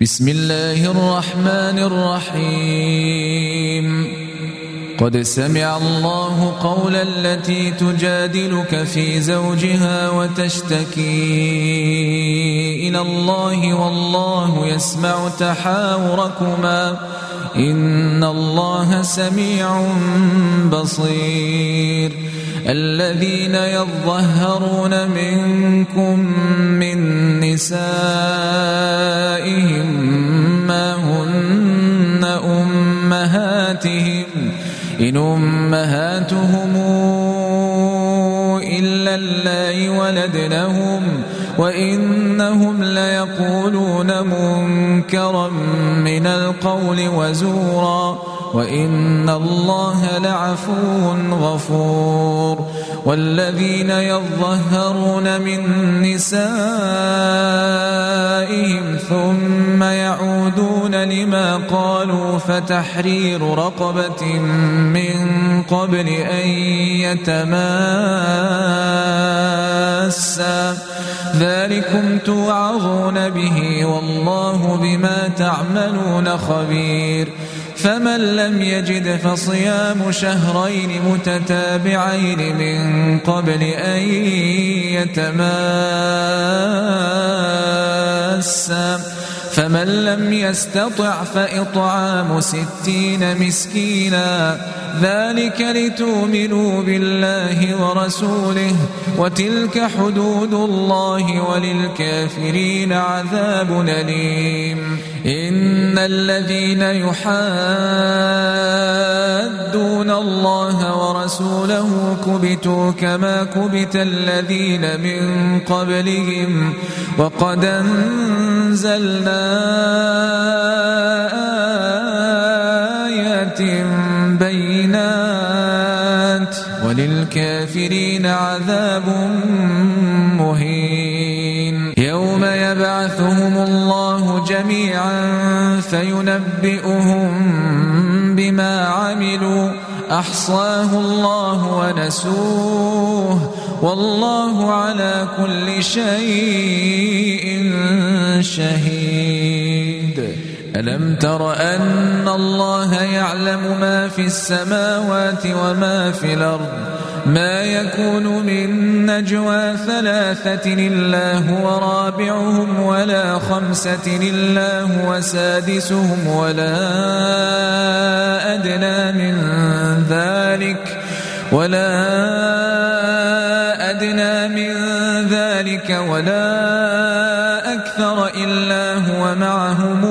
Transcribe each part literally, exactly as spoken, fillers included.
بسم الله الرحمن الرحيم قد سمع الله قول التي تجادلك في زوجها وتشتكي إلى الله والله يسمع تحاوركما إن الله سميع بصير الذين يظهرون منكم من نسائهم ما هن أمهاتهم إن أمهاتهم إلا اللائي ولدنهم وإنهم ليقولون منكرا من القول وزورا وإن الله لعفو غفور والذين يظهرون من نسائهم ثم يعودون لما قالوا فتحرير رقبة من قبل أن يتماسا ذلكم توعظون به والله بما تعملون خبير فمن لم يجد فصيام شهرين متتابعين من قبل أن يتماسا فمن لم يستطع فإطعام ستين مسكينا ذلك لتؤمنوا بالله ورسوله وتلك حدود الله وللكافرين عذاب أليم إن الذين يحادون الله ورسوله كبتوا كما كبت الذين من قبلهم وقد أنزلنا آيات بينات وللكافرين عذاب مهين يوم يبعثهم الله جميعا فينبئهم بما عملوا أحصاه الله ونسوه والله على كل شيء شهيد ألم تر أن الله يعلم ما في السماوات وما في الأرض ما يكون من نجوى ثلاثة إلا هو رابعهم ولا خمسة إلا هو سادسهم ولا أدنى من ذلك ولا أدنى من ذلك ولا أكثر إلا هو معهم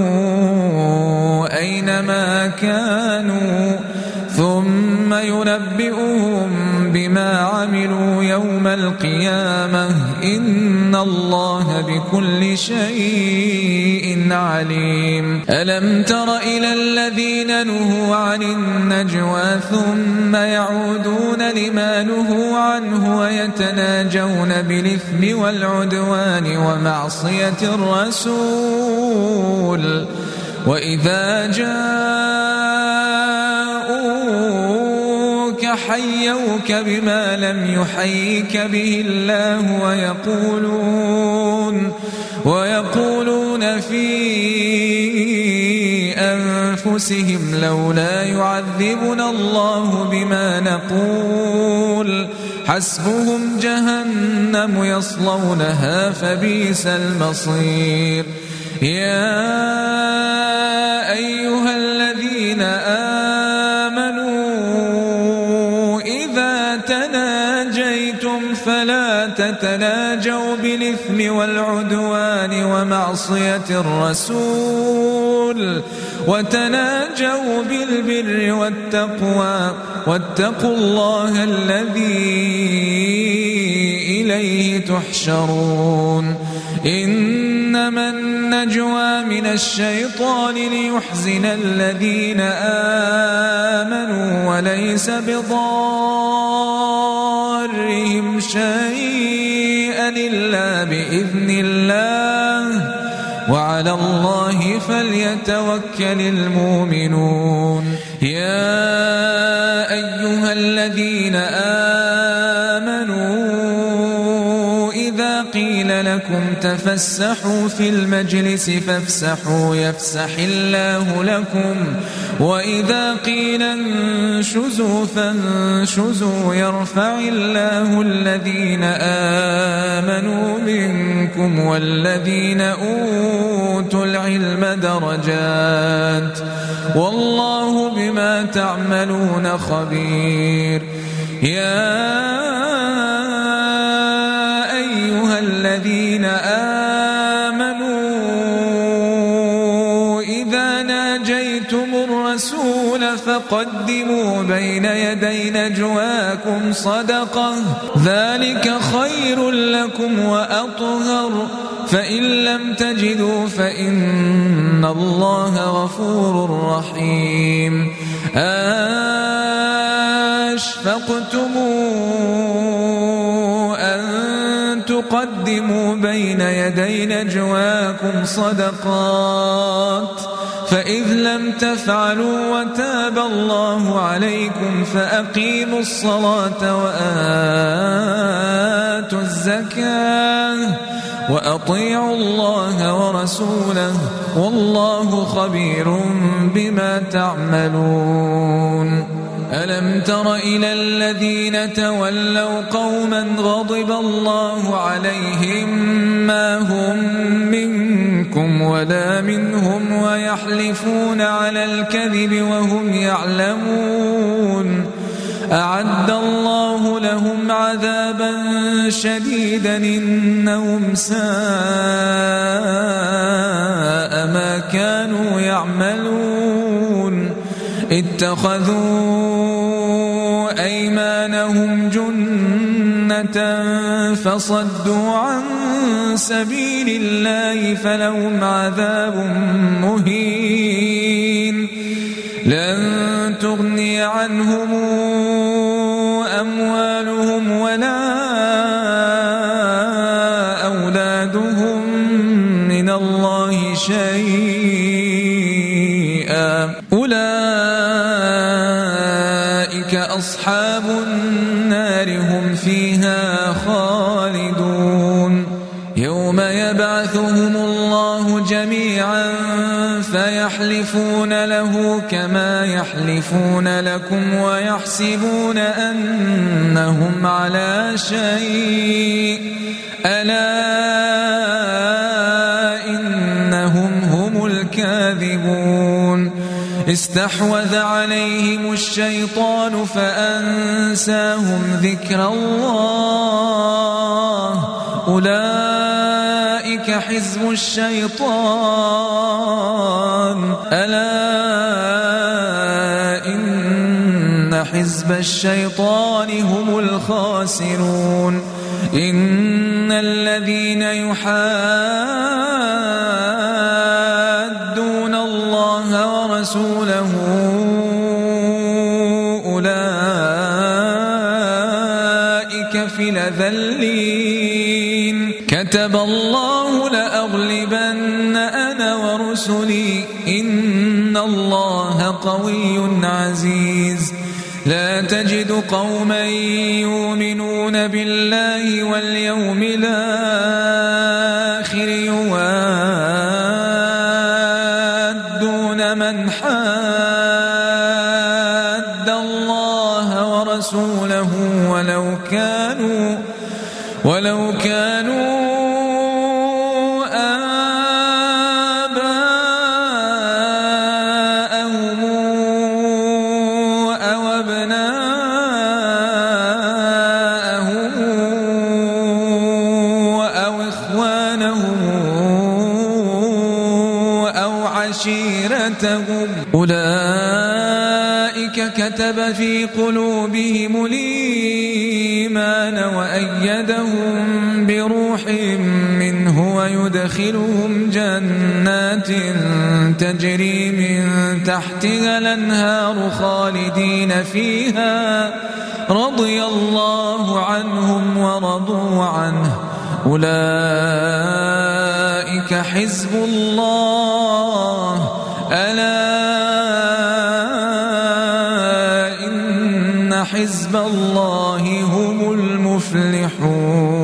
أينما كانوا ثم ينبئهم بما عملوا يوم القيامة إن الله بكل شيء عليم ألم تر إلى الذين نهوا عن النجوى ثم يعودون لما نهوا عنه ويتناجون بالإثم والعدوان ومعصية الرسول وإذا جاءوك حيوك بما لم يحيك به الله ويقولون ويقولون في أنفسهم لولا يعذبنا الله بما نقول حسبهم جهنم يصلونها فبئس المصير يا أيها الذين آمنوا إذا تناجيتم فلا تتناجوا بالإثم والعدوان ومعصية الرسول وتناجوا بالبر والتقوى واتقوا الله الذي إليه تحشرون إنما النجوى من الشيطان ليحزن الذين آمنوا وليس بضارهم شيئا إلا بإذن الله وعلى الله فليتوكل المؤمنون يا أيها الذين آمنوا إذا قيل لكم تفسحوا في المجلس فافسحوا يفسح الله لكم وإذا قيل انشزوا فانشزوا يرفع الله الذين آمنوا منكم والذين أوتوا العلم درجات والله بما تعملون خبير. يا أيها الذين آمنوا إذا ناجيتم الرسول فقدموا بين يدي نجواكم صدقة ذلك خير لكم وأطهر فإن لم تجدوا فإن الله غفور رحيم. أشفقتم أن تقدموا بين يدي نجواكم صدقات فإذ لم تفعلوا وتاب الله عليكم فأقيموا الصلاة وآتوا الزكاة وأطيعوا الله ورسوله والله خبير بما تعملون. ألم تر إلى الذين تولوا قوما غضب الله عليهم ما هم منكم ولا منهم ويحلفون على الكذب وهم يعلمون أعد الله لهم عذابا شديدا إنهم ساء ما كانوا يعملون. اتخذوا أيمانهم جنة فصدوا عن سبيل الله فلهم عذاب مهين. لن تغني عنهم أموالهم ولا أولادهم من الله شيئا أولئك أصحاب النار هم فيها خالدون. يوم يبعثهم الله جميعا فيحلفون له كما يحلفون لكم ويحسبون أنهم على شيء ألا إنهم هم الكاذبون. استحوذ عليهم الشيطان فأنساهم ذكر الله أولئك حزب الشيطان ألا إن حزب الشيطان هم الخاسرون. إن الذين يحادون الله ورسوله أولئك في الأذلين. كتب الله لأغلبن أنا ورسلي إن الله قوي عزيز. لا تجد قوما يؤمنون بالله واليوم الآخر يوادون من حاد الله ورسوله ولو كانوا ولو كانوا أولئك كتب في قلوبهم الإيمان وأيدهم بروح منه ويدخلهم جنات تجري من تحتها الأنهار خالدين فيها رضي الله عنهم ورضوا عنه أولئك حزب الله ألا إن حزب الله هم المفلحون.